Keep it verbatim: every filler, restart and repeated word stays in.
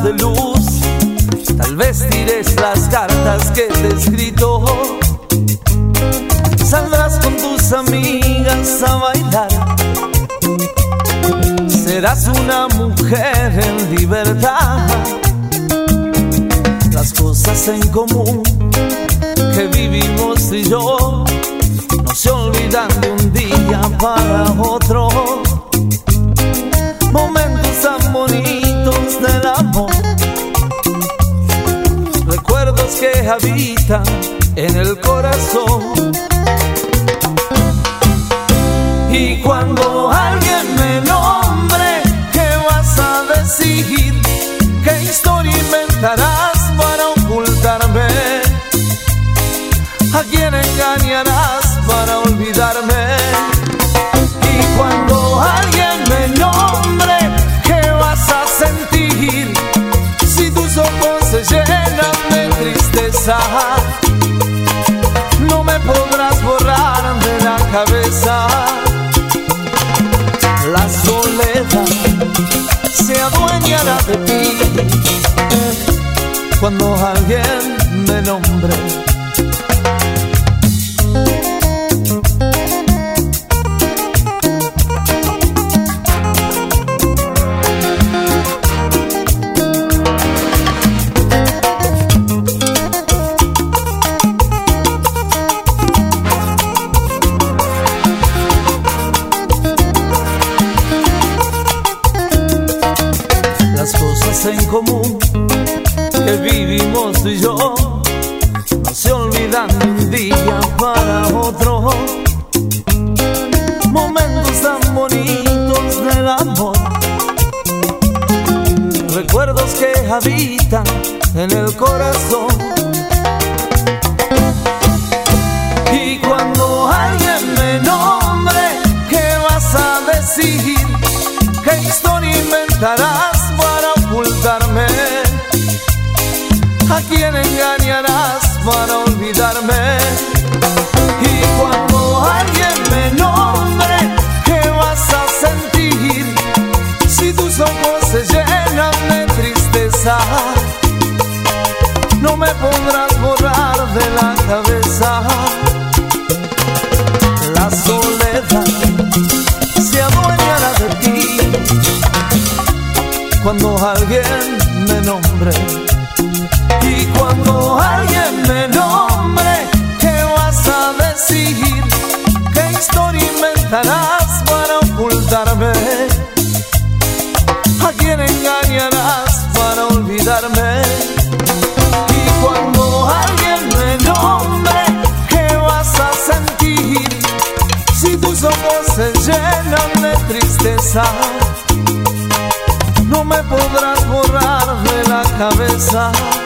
de luz. Tal vez tires las cartas que te he escrito. Saldrás con tus amigas a bailar. Serás una mujer en libertad. Las cosas en común que vivimos tú y yo no se olvidan de un día para otro. Momentos tan bonitos del amor, recuerdos que habitan en el corazón. Y cuando alguien me nombre, ¿qué vas a decir? ¿Qué historia inventarás para ocultarme? ¿A quién engañarás para olvidarme? Y cuando alguien me nombre, ¿qué vas a sentir? Si tus ojos se llenan de tristeza, no me podrás borrar de la cabeza. La soledad se adueñará de ti cuando alguien me nombre. Las cosas en común que vivimos tú y yo no se olvidan de un día para otro. Momentos tan bonitos del amor, recuerdos que habitan en el corazón. Y cuando alguien me nombre, ¿qué vas a decir? ¿Qué historia inventarás para ocultarme? ¿A quién engañarás para olvidarme? Y cuando alguien me nombre, ¿qué vas a sentir? Si tus ojos se llenan de tristeza, no me podrás borrar de la cabeza. La soledad se adueñará de ti cuando alguien me nombre. Y cuando alguien me nombre, ¿qué vas a decir? ¿Qué historia inventarás para ocultarme? ¿A quién engañarás para olvidarme? Y cuando alguien me nombre, ¿qué vas a sentir? Si tus ojos se llenan de tristeza, no me podrás borrar de la cabeza.